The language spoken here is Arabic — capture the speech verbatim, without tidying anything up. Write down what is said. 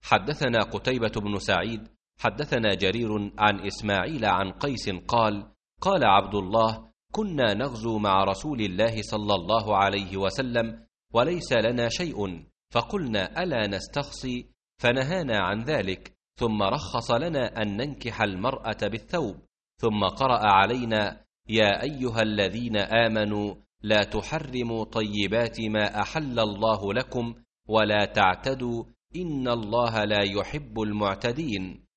حدثنا قتيبة بن سعيد حدثنا جرير عن إسماعيل عن قيس قال قال عبد الله كنا نغزو مع رسول الله صلى الله عليه وسلم وليس لنا شيء، فقلنا ألا نستخصي، فنهانا عن ذلك، ثم رخص لنا أن ننكح المرأة بالثوب، ثم قرأ علينا يا أيها الذين آمنوا لا تحرموا طيبات ما أحل الله لكم ولا تعتدوا إن الله لا يحب المعتدين.